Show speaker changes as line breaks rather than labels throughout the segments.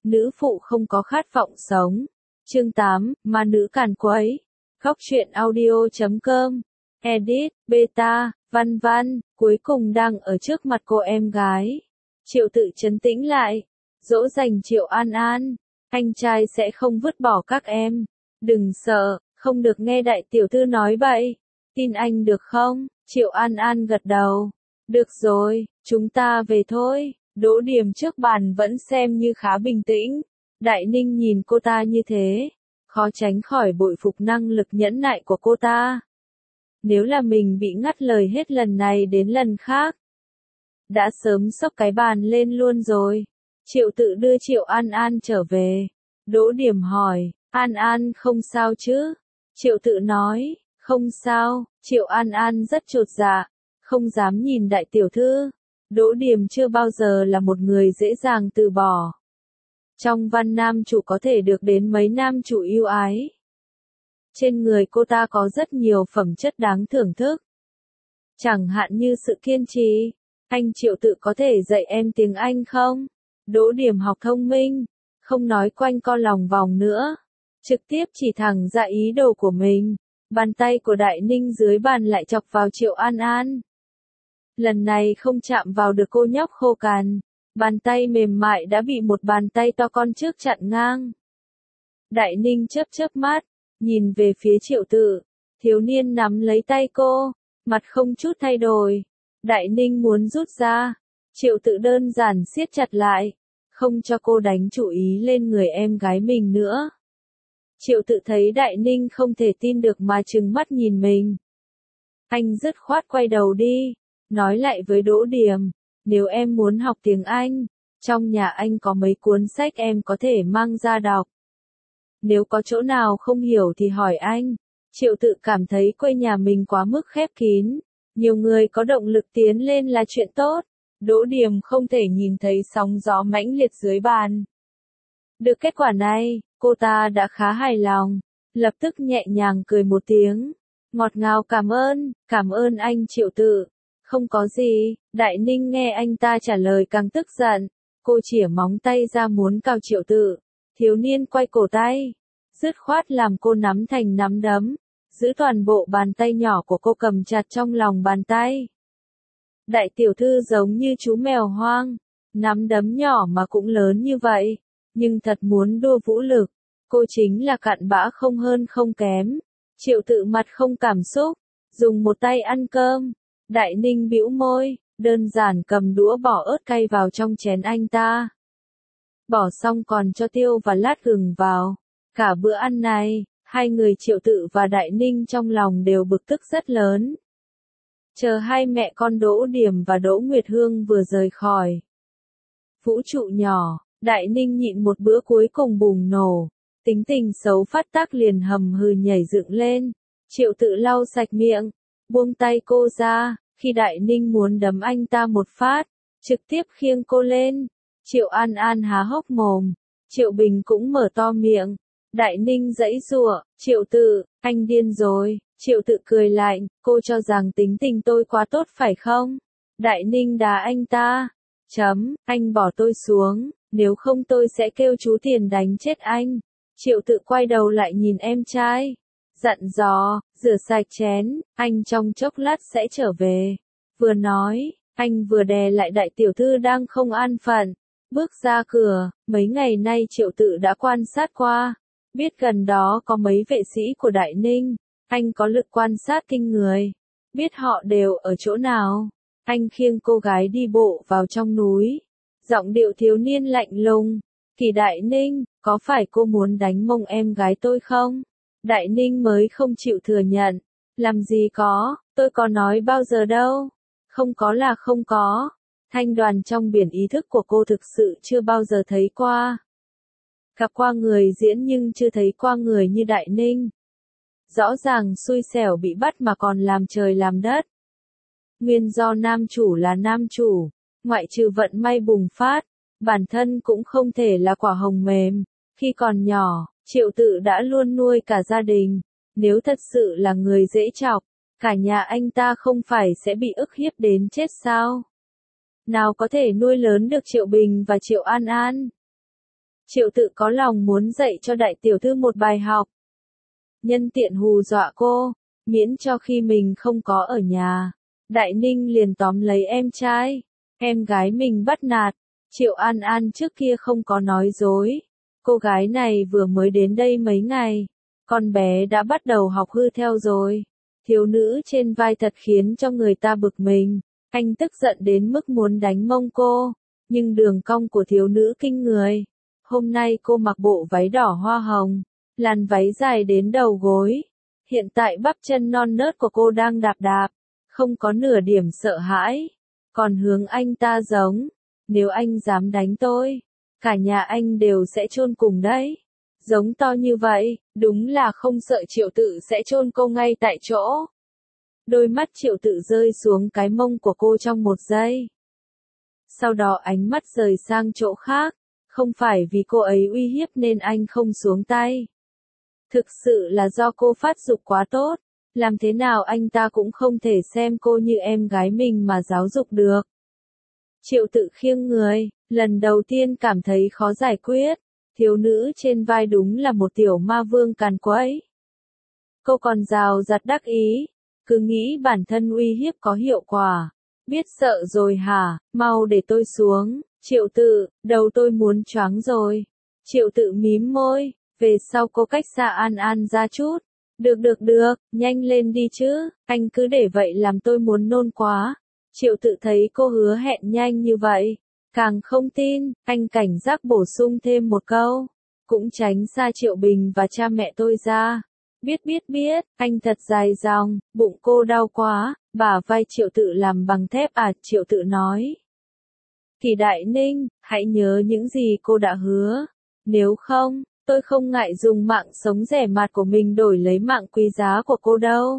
nữ phụ không có khát vọng sống. Chương 8, ma nữ càn quấy. Góc truyện audio.com. Edit, beta, văn văn, cuối cùng đang ở trước mặt cô em gái. Triệu Tự trấn tĩnh lại, dỗ dành Triệu An An. Anh trai sẽ không vứt bỏ các em. Đừng sợ, không được nghe đại tiểu thư nói bậy. Tin anh được không? Triệu An An gật đầu. Được rồi, chúng ta về thôi. Đỗ Điểm trước bàn vẫn xem như khá bình tĩnh. Đại Ninh nhìn cô ta như thế, khó tránh khỏi bội phục năng lực nhẫn nại của cô ta. Nếu là mình bị ngắt lời hết lần này đến lần khác, đã sớm xốc cái bàn lên luôn rồi. Triệu Tự đưa Triệu An An trở về. Đỗ Điểm hỏi, An An không sao chứ? Triệu Tự nói, không sao. Triệu An An rất chột dạ, không dám nhìn đại tiểu thư. Đỗ Điểm chưa bao giờ là một người dễ dàng từ bỏ. Trong văn nam chủ có thể được đến mấy nam chủ yêu ái. Trên người cô ta có rất nhiều phẩm chất đáng thưởng thức. Chẳng hạn như sự kiên trì. Anh Triệu Tự có thể dạy em tiếng Anh không? Đỗ Điểm học thông minh, không nói quanh co lòng vòng nữa. Trực tiếp chỉ thẳng ra ý đồ của mình. Bàn tay của Đại Ninh dưới bàn lại chọc vào Triệu An An. Lần này không chạm vào được cô nhóc khô cằn. Bàn tay mềm mại đã bị một bàn tay to con trước chặn ngang. Đại Ninh chớp chớp mắt, nhìn về phía Triệu Tự. Thiếu niên nắm lấy tay cô, mặt không chút thay đổi. Đại Ninh muốn rút ra. Triệu Tự đơn giản siết chặt lại, không cho cô đánh chú ý lên người em gái mình nữa. Triệu Tự thấy Đại Ninh không thể tin được mà trừng mắt nhìn mình. Anh dứt khoát quay đầu đi, nói lại với Đỗ Điểm, nếu em muốn học tiếng Anh, trong nhà anh có mấy cuốn sách em có thể mang ra đọc. Nếu có chỗ nào không hiểu thì hỏi anh. Triệu Tự cảm thấy quê nhà mình quá mức khép kín, nhiều người có động lực tiến lên là chuyện tốt. Đỗ Điểm không thể nhìn thấy sóng gió mãnh liệt dưới bàn. Được kết quả này, cô ta đã khá hài lòng, lập tức nhẹ nhàng cười một tiếng, ngọt ngào cảm ơn anh Triệu Tự. Không có gì. Đại Ninh nghe anh ta trả lời càng tức giận, cô chỉa móng tay ra muốn cào Triệu Tự. Thiếu niên quay cổ tay, dứt khoát làm cô nắm thành nắm đấm, giữ toàn bộ bàn tay nhỏ của cô cầm chặt trong lòng bàn tay. Đại tiểu thư giống như chú mèo hoang, nắm đấm nhỏ mà cũng lớn như vậy, nhưng thật muốn đua vũ lực, cô chính là cặn bã không hơn không kém. Triệu Tự mặt không cảm xúc, dùng một tay ăn cơm. Đại Ninh bĩu môi, đơn giản cầm đũa bỏ ớt cay vào trong chén anh ta. Bỏ xong còn cho tiêu và lát gừng vào. Cả bữa ăn này, hai người Triệu Tự và Đại Ninh trong lòng đều bực tức rất lớn. Chờ hai mẹ con Đỗ Điểm và Đỗ Nguyệt Hương vừa rời khỏi vũ trụ nhỏ, Đại Ninh nhịn một bữa cuối cùng bùng nổ. Tính tình xấu phát tác liền hầm hừ nhảy dựng lên. Triệu Tự lau sạch miệng, buông tay cô ra, khi Đại Ninh muốn đấm anh ta một phát, trực tiếp khiêng cô lên. Triệu An An há hốc mồm, Triệu Bình cũng mở to miệng. Đại Ninh giãy giụa, Triệu Tự, anh điên rồi. Triệu Tự cười lạnh, cô cho rằng tính tình tôi quá tốt phải không? Đại Ninh đá anh ta. Anh bỏ tôi xuống, nếu không tôi sẽ kêu chú Tiền đánh chết anh. Triệu Tự quay đầu lại nhìn em trai, dặn dò, rửa sạch chén, anh trong chốc lát sẽ trở về. Vừa nói, anh vừa đè lại đại tiểu thư đang không an phận, bước ra cửa. Mấy ngày nay Triệu Tự đã quan sát qua, biết gần đó có mấy vệ sĩ của Đại Ninh, anh có lực quan sát kinh người, biết họ đều ở chỗ nào. Anh khiêng cô gái đi bộ vào trong núi, giọng điệu thiếu niên lạnh lùng, Kỳ Đại Ninh, có phải cô muốn đánh mông em gái tôi không? Đại Ninh mới không chịu thừa nhận. Làm gì có, tôi có nói bao giờ đâu. Không có là không có. Thanh Đoàn trong biển ý thức của cô thực sự chưa bao giờ thấy qua. Gặp qua người diễn nhưng chưa thấy qua người như Đại Ninh. Rõ ràng xui xẻo bị bắt mà còn làm trời làm đất. Nguyên do nam chủ là nam chủ, ngoại trừ vận may bùng phát, bản thân cũng không thể là quả hồng mềm. Khi còn nhỏ, Triệu Tự đã luôn nuôi cả gia đình. Nếu thật sự là người dễ chọc, cả nhà anh ta không phải sẽ bị ức hiếp đến chết sao? Nào có thể nuôi lớn được Triệu Bình và Triệu An An? Triệu Tự có lòng muốn dạy cho đại tiểu thư một bài học. Nhân tiện hù dọa cô, miễn cho khi mình không có ở nhà, Đại Ninh liền tóm lấy em trai, em gái mình bắt nạt. Triệu An An trước kia không có nói dối. Cô gái này vừa mới đến đây mấy ngày, con bé đã bắt đầu học hư theo rồi. Thiếu nữ trên vai thật khiến cho người ta bực mình. Anh tức giận đến mức muốn đánh mông cô, nhưng đường cong của thiếu nữ kinh người. Hôm nay cô mặc bộ váy đỏ hoa hồng, làn váy dài đến đầu gối. Hiện tại bắp chân non nớt của cô đang đạp đạp, không có nửa điểm sợ hãi. Còn hướng anh ta giống, nếu anh dám đánh tôi, cả nhà anh đều sẽ chôn cùng đấy. Giống to như vậy, đúng là không sợ Triệu Tự sẽ chôn cô ngay tại chỗ. Đôi mắt Triệu Tự rơi xuống cái mông của cô trong một giây. Sau đó ánh mắt rời sang chỗ khác, không phải vì cô ấy uy hiếp nên anh không xuống tay. Thực sự là do cô phát dục quá tốt, làm thế nào anh ta cũng không thể xem cô như em gái mình mà giáo dục được. Triệu Tự khiêng người, lần đầu tiên cảm thấy khó giải quyết, thiếu nữ trên vai đúng là một tiểu ma vương càn quấy. Cô còn rào rạt đắc ý, cứ nghĩ bản thân uy hiếp có hiệu quả. Biết sợ rồi hả, mau để tôi xuống. Triệu Tự, đầu tôi muốn choáng rồi. Triệu Tự mím môi, về sau cô cách xa An An ra chút. Được, nhanh lên đi chứ, anh cứ để vậy làm tôi muốn nôn quá. Triệu Tự thấy cô hứa hẹn nhanh như vậy, càng không tin, anh cảnh giác bổ sung thêm một câu. Cũng tránh xa Triệu Bình và cha mẹ tôi ra. Biết, anh thật dài dòng, bụng cô đau quá, bả vai Triệu Tự làm bằng thép à, Triệu Tự nói. Kỳ Đại Ninh, hãy nhớ những gì cô đã hứa, nếu không, tôi không ngại dùng mạng sống rẻ mạt của mình đổi lấy mạng quý giá của cô đâu.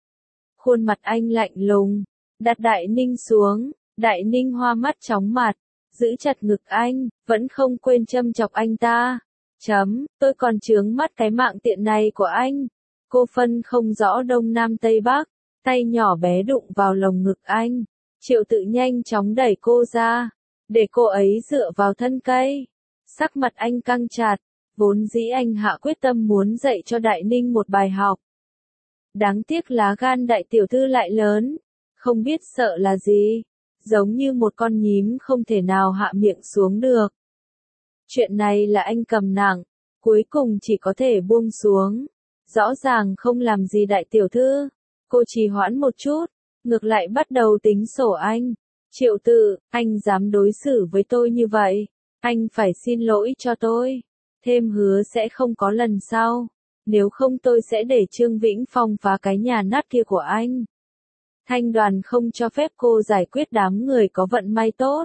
Khuôn mặt anh lạnh lùng, đặt Đại Ninh xuống, Đại Ninh hoa mắt chóng mặt, giữ chặt ngực anh, vẫn không quên châm chọc anh ta. Tôi còn chướng mắt cái mạng tiện này của anh. Cô phân không rõ đông nam tây bắc, tay nhỏ bé đụng vào lồng ngực anh. Triệu Tự nhanh chóng đẩy cô ra, để cô ấy dựa vào thân cây. Sắc mặt anh căng chặt, vốn dĩ anh hạ quyết tâm muốn dạy cho Đại Ninh một bài học. Đáng tiếc lá gan đại tiểu thư lại lớn, không biết sợ là gì, giống như một con nhím không thể nào hạ miệng xuống được. Chuyện này là anh cầm nặng, cuối cùng chỉ có thể buông xuống. Rõ ràng không làm gì đại tiểu thư, cô trì hoãn một chút, ngược lại bắt đầu tính sổ anh. Triệu Tự, anh dám đối xử với tôi như vậy, anh phải xin lỗi cho tôi, thêm hứa sẽ không có lần sau, nếu không tôi sẽ để Trương Vĩnh Phong phá cái nhà nát kia của anh. Thanh Đoàn không cho phép cô giải quyết đám người có vận may tốt.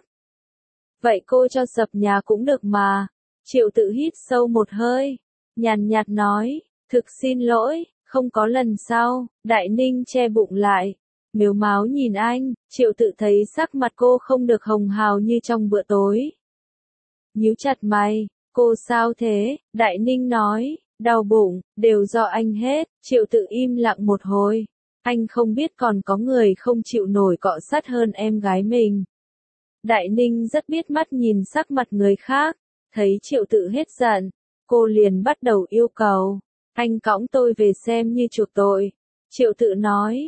Vậy cô cho sập nhà cũng được mà. Triệu Tự hít sâu một hơi, nhàn nhạt nói, thực xin lỗi, không có lần sau. Đại Ninh che bụng lại, mếu máo nhìn anh. Triệu Tự thấy sắc mặt cô không được hồng hào như trong bữa tối. Nhíu chặt mày, cô sao thế? Đại Ninh nói, đau bụng, đều do anh hết. Triệu Tự im lặng một hồi, anh không biết còn có người không chịu nổi cọ sát hơn em gái mình. Đại Ninh rất biết mắt nhìn sắc mặt người khác, thấy Triệu Tự hết giận, cô liền bắt đầu yêu cầu, anh cõng tôi về xem như chuộc tội. Triệu Tự nói,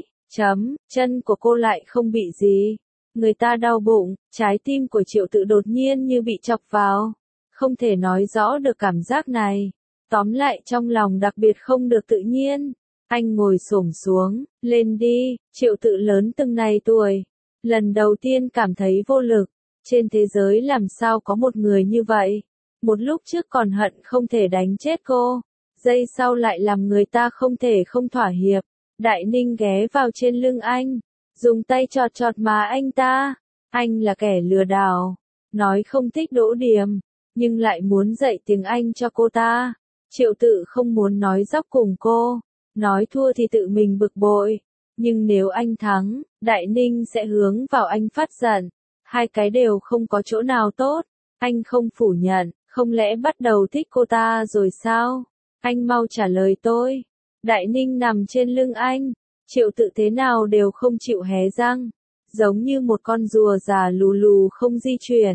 chân của cô lại không bị gì, người ta đau bụng. Trái tim của Triệu Tự đột nhiên như bị chọc vào, không thể nói rõ được cảm giác này, tóm lại trong lòng đặc biệt không được tự nhiên. Anh ngồi xổm xuống, lên đi. Triệu Tự lớn từng này tuổi, lần đầu tiên cảm thấy vô lực. Trên thế giới làm sao có một người như vậy? Một lúc trước còn hận không thể đánh chết cô, giây sau lại làm người ta không thể không thỏa hiệp. Đại Ninh ghé vào trên lưng anh, dùng tay chọt chọt má anh ta. Anh là kẻ lừa đảo, nói không thích Đỗ Điềm, nhưng lại muốn dạy tiếng Anh cho cô ta. Triệu Tự không muốn nói dóc cùng cô, nói thua thì tự mình bực bội, nhưng nếu anh thắng, Đại Ninh sẽ hướng vào anh phát giận. Hai cái đều không có chỗ nào tốt. Anh không phủ nhận, không lẽ bắt đầu thích cô ta rồi sao? Anh mau trả lời tôi. Đại Ninh nằm trên lưng anh, Triệu Tự thế nào đều không chịu hé răng, giống như một con rùa già lù lù không di chuyển.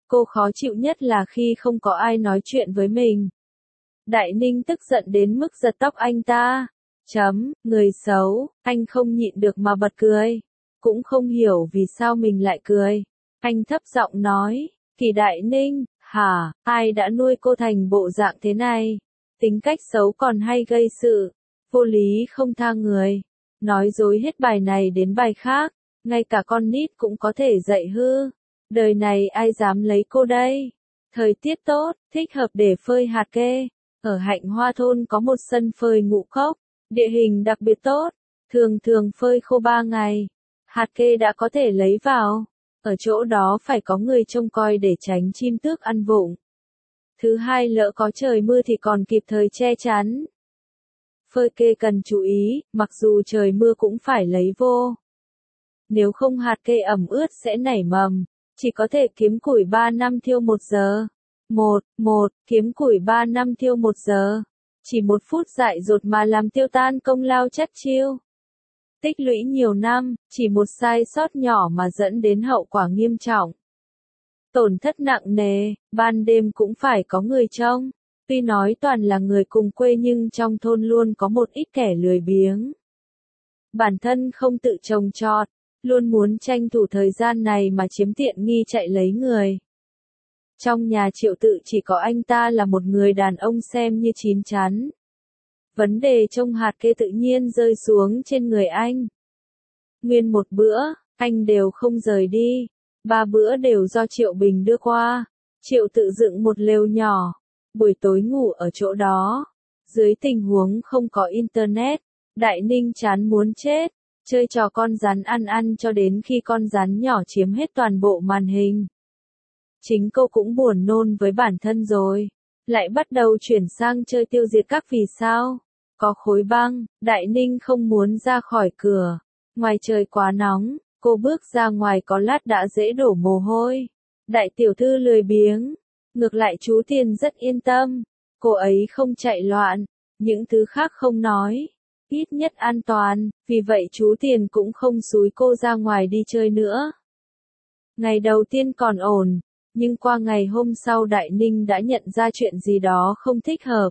Cô khó chịu nhất là khi không có ai nói chuyện với mình. Đại Ninh tức giận đến mức giật tóc anh ta. Người xấu, anh không nhịn được mà bật cười. Cũng không hiểu vì sao mình lại cười. Anh thấp giọng nói, Kỳ Đại Ninh, hả, ai đã nuôi cô thành bộ dạng thế này? Tính cách xấu còn hay gây sự, vô lý không tha người. Nói dối hết bài này đến bài khác, ngay cả con nít cũng có thể dạy hư. Đời này ai dám lấy cô đây? Thời tiết tốt, thích hợp để phơi hạt kê. Ở Hạnh Hoa thôn có một sân phơi ngũ cốc, địa hình đặc biệt tốt, thường thường phơi khô 3 ngày. Hạt kê đã có thể lấy vào. Ở chỗ đó phải có người trông coi để tránh chim tước ăn vụng. Thứ hai, lỡ có trời mưa thì còn kịp thời che chắn. Phơi kê cần chú ý, mặc dù trời mưa cũng phải lấy vô. Nếu không hạt kê ẩm ướt sẽ nảy mầm, chỉ có thể kiếm củi 3 năm thiêu 1 giờ. Kiếm củi 3 năm thiêu 1 giờ. Chỉ 1 phút dại dột mà làm tiêu tan công lao chất chiêu. Tích lũy nhiều năm, chỉ một sai sót nhỏ mà dẫn đến hậu quả nghiêm trọng. Tổn thất nặng nề, ban đêm cũng phải có người trông. Tuy nói toàn là người cùng quê nhưng trong thôn luôn có một ít kẻ lười biếng. Bản thân không tự trồng trọt, luôn muốn tranh thủ thời gian này mà chiếm tiện nghi chạy lấy người. Trong nhà Triệu Tự chỉ có anh ta là một người đàn ông xem như chín chắn. Vấn đề trông hạt kê tự nhiên rơi xuống trên người anh. Nguyên một bữa, anh đều không rời đi. 3 bữa đều do Triệu Bình đưa qua. Triệu Tự dựng một lều nhỏ, buổi tối ngủ ở chỗ đó. Dưới tình huống không có internet, Đại Ninh chán muốn chết, chơi trò con rắn ăn cho đến khi con rắn nhỏ chiếm hết toàn bộ màn hình. Chính cô cũng buồn nôn với bản thân rồi, lại bắt đầu chuyển sang chơi tiêu diệt các vì sao. Có khối băng, Đại Ninh không muốn ra khỏi cửa. Ngoài trời quá nóng, cô bước ra ngoài có lát đã dễ đổ mồ hôi. Đại tiểu thư lười biếng, ngược lại chú Tiền rất yên tâm. Cô ấy không chạy loạn, những thứ khác không nói, ít nhất an toàn, vì vậy chú Tiền cũng không xúi cô ra ngoài đi chơi nữa. Ngày đầu tiên còn ổn, nhưng qua ngày hôm sau Đại Ninh đã nhận ra chuyện gì đó không thích hợp.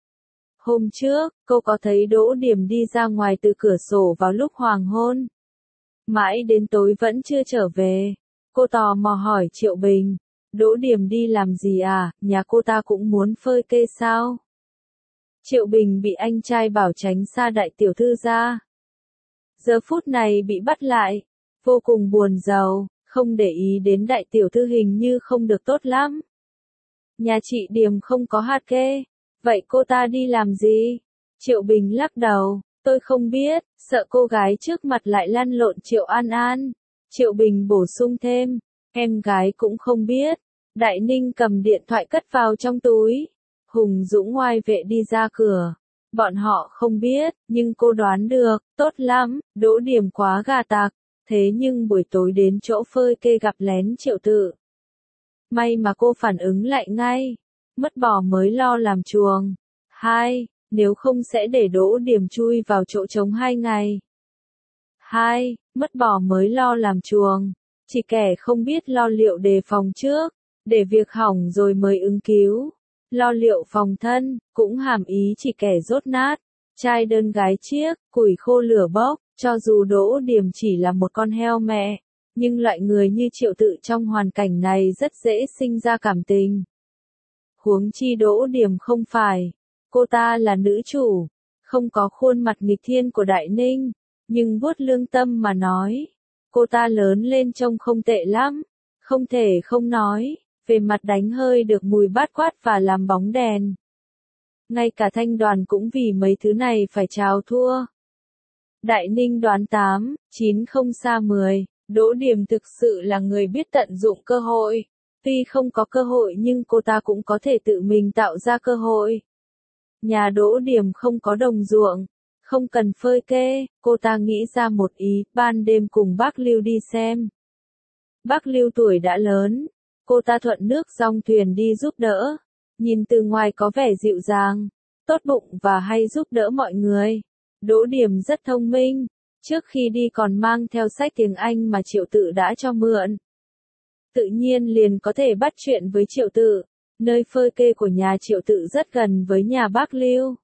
Hôm trước, cô có thấy Đỗ Điểm đi ra ngoài từ cửa sổ vào lúc hoàng hôn. Mãi đến tối vẫn chưa trở về. Cô tò mò hỏi Triệu Bình, Đỗ Điểm đi làm gì à, nhà cô ta cũng muốn phơi kê sao? Triệu Bình bị anh trai bảo tránh xa đại tiểu thư ra. Giờ phút này bị bắt lại, vô cùng buồn rầu, không để ý đến đại tiểu thư hình như không được tốt lắm. Nhà chị Điểm không có hạt kê, vậy cô ta đi làm gì? Triệu Bình lắc đầu, tôi không biết, sợ cô gái trước mặt lại lăn lộn Triệu An An. Triệu Bình bổ sung thêm, em gái cũng không biết. Đại Ninh cầm điện thoại cất vào trong túi. Hùng Dũng ngoai vệ đi ra cửa. Bọn họ không biết, nhưng cô đoán được, tốt lắm, Đỗ Điểm quá gà tặc. Thế nhưng buổi tối đến chỗ phơi kê gặp lén Triệu Tự. May mà cô phản ứng lại ngay. Mất bò mới lo làm chuồng. 2. Nếu không sẽ để Đỗ Điểm chui vào chỗ trống 2 ngày. 2. Mất bò mới lo làm chuồng. Chỉ kẻ không biết lo liệu đề phòng trước, để việc hỏng rồi mới ứng cứu. Lo liệu phòng thân, cũng hàm ý chỉ kẻ dốt nát, trai đơn gái chiếc, củi khô lửa bốc, cho dù Đỗ Điểm chỉ là một con heo mẹ, nhưng loại người như Triệu Tự trong hoàn cảnh này rất dễ sinh ra cảm tình. Huống chi Đỗ Điểm không phải, cô ta là nữ chủ, không có khuôn mặt nghịch thiên của Đại Ninh, nhưng vuốt lương tâm mà nói, cô ta lớn lên trông không tệ lắm, không thể không nói. Về mặt đánh hơi được mùi bát quát và làm bóng đèn. Ngay cả Thanh Đoàn cũng vì mấy thứ này phải chào thua. Đại Ninh đoán 8, 9 không xa 10, Đỗ Điểm thực sự là người biết tận dụng cơ hội. Tuy không có cơ hội nhưng cô ta cũng có thể tự mình tạo ra cơ hội. Nhà Đỗ Điểm không có đồng ruộng, không cần phơi kê, cô ta nghĩ ra một ý, ban đêm cùng bác Lưu đi xem. Bác Lưu tuổi đã lớn. Cô ta thuận nước dong thuyền đi giúp đỡ, nhìn từ ngoài có vẻ dịu dàng, tốt bụng và hay giúp đỡ mọi người. Đỗ Điểm rất thông minh, trước khi đi còn mang theo sách tiếng Anh mà Triệu Tự đã cho mượn. tự nhiên liền có thể bắt chuyện với Triệu Tự. Nơi phơi kê của nhà Triệu Tự rất gần với nhà bác Lưu.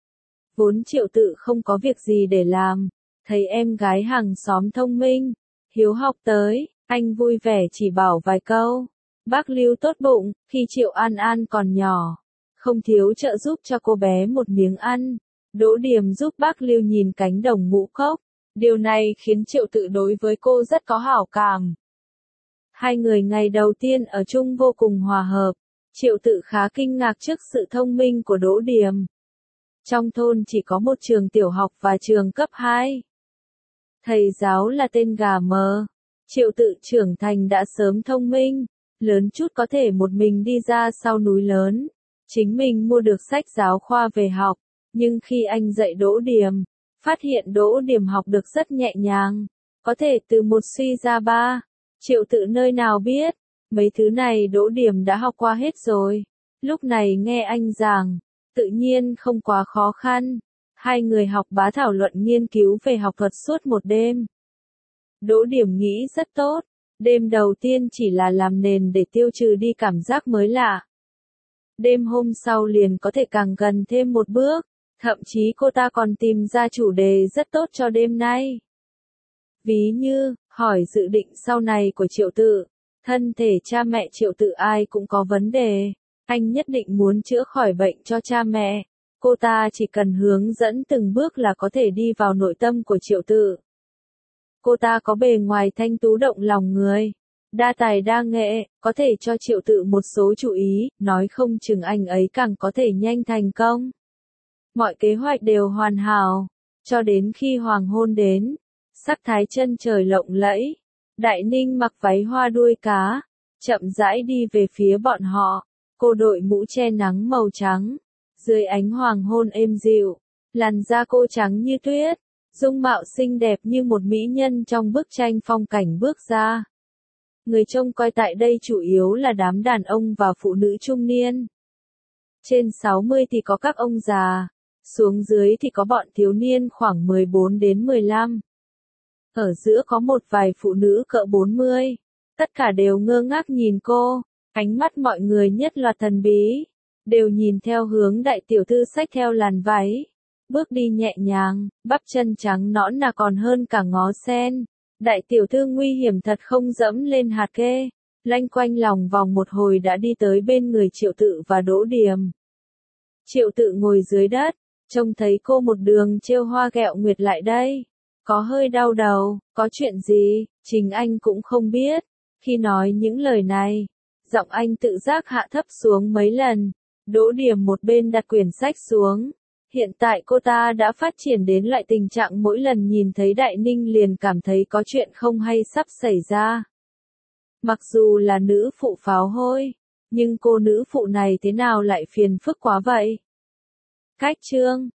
Vốn Triệu Tự không có việc gì để làm, thấy em gái hàng xóm thông minh, hiếu học tới, anh vui vẻ chỉ bảo vài câu. Bác Lưu tốt bụng, khi Triệu An An còn nhỏ, không thiếu trợ giúp cho cô bé một miếng ăn. Đỗ Điềm giúp bác Lưu nhìn cánh đồng ngũ cốc. Điều này khiến Triệu Tự đối với cô rất có hảo cảm. Hai người ngày đầu tiên ở chung vô cùng hòa hợp. Triệu Tự khá kinh ngạc trước sự thông minh của Đỗ Điềm. Trong thôn chỉ có một trường tiểu học và trường cấp 2. Thầy giáo là tên gà mờ. Triệu Tự trưởng thành đã sớm thông minh, lớn chút có thể một mình đi ra sau núi lớn, chính mình mua được sách giáo khoa về học. Nhưng khi anh dạy Đỗ Điềm, phát hiện Đỗ Điềm học được rất nhẹ nhàng, có thể từ một suy ra ba. Triệu Tự nơi nào biết, mấy thứ này Đỗ Điềm đã học qua hết rồi. Lúc này nghe anh giảng, tự nhiên không quá khó khăn. Hai người học bá thảo luận nghiên cứu về học thuật suốt một đêm. Đỗ Điềm nghĩ rất tốt. Đêm đầu tiên chỉ là làm nền để tiêu trừ đi cảm giác mới lạ. Đêm hôm sau liền có thể càng gần thêm một bước. Thậm chí cô ta còn tìm ra chủ đề rất tốt cho đêm nay. Ví như, hỏi dự định sau này của Triệu Tự. Thân thể cha mẹ Triệu Tự ai cũng có vấn đề. Anh nhất định muốn chữa khỏi bệnh cho cha mẹ. Cô ta chỉ cần hướng dẫn từng bước là có thể đi vào nội tâm của Triệu Tự. Cô ta có bề ngoài thanh tú động lòng người, đa tài đa nghệ, có thể cho Triệu Tự một số chú ý, nói không chừng anh ấy càng có thể nhanh thành công. Mọi kế hoạch đều hoàn hảo, cho đến khi hoàng hôn đến, sắc thái chân trời lộng lẫy, Đại Ninh mặc váy hoa đuôi cá, chậm rãi đi về phía bọn họ, cô đội mũ che nắng màu trắng, dưới ánh hoàng hôn êm dịu, làn da cô trắng như tuyết, dung mạo xinh đẹp như một mỹ nhân trong bức tranh phong cảnh bước ra. Người trông coi tại đây chủ yếu là đám đàn ông và phụ nữ trung niên. Trên 60 thì có các ông già, xuống dưới thì có bọn thiếu niên khoảng 14 đến 15. Ở giữa có một vài phụ nữ cỡ 40. Tất cả đều ngơ ngác nhìn cô, ánh mắt mọi người nhất loạt thần bí, đều nhìn theo hướng đại tiểu thư xách theo làn váy. Bước đi nhẹ nhàng, bắp chân trắng nõn nà còn hơn cả ngó sen. Đại tiểu thư nguy hiểm thật không dẫm lên hạt kê. Lanh quanh lòng vòng một hồi đã đi tới bên người Triệu Tự và Đỗ Điềm. Triệu Tự ngồi dưới đất, trông thấy cô một đường trêu hoa ghẹo nguyệt lại đây. Có hơi đau đầu, có chuyện gì, chính anh cũng không biết. Khi nói những lời này, giọng anh tự giác hạ thấp xuống mấy lần. Đỗ Điềm một bên đặt quyển sách xuống. Hiện tại cô ta đã phát triển đến loại tình trạng mỗi lần nhìn thấy Đại Ninh liền cảm thấy có chuyện không hay sắp xảy ra. Mặc dù là nữ phụ pháo hôi, nhưng cô nữ phụ này thế nào lại phiền phức quá vậy? Cách chương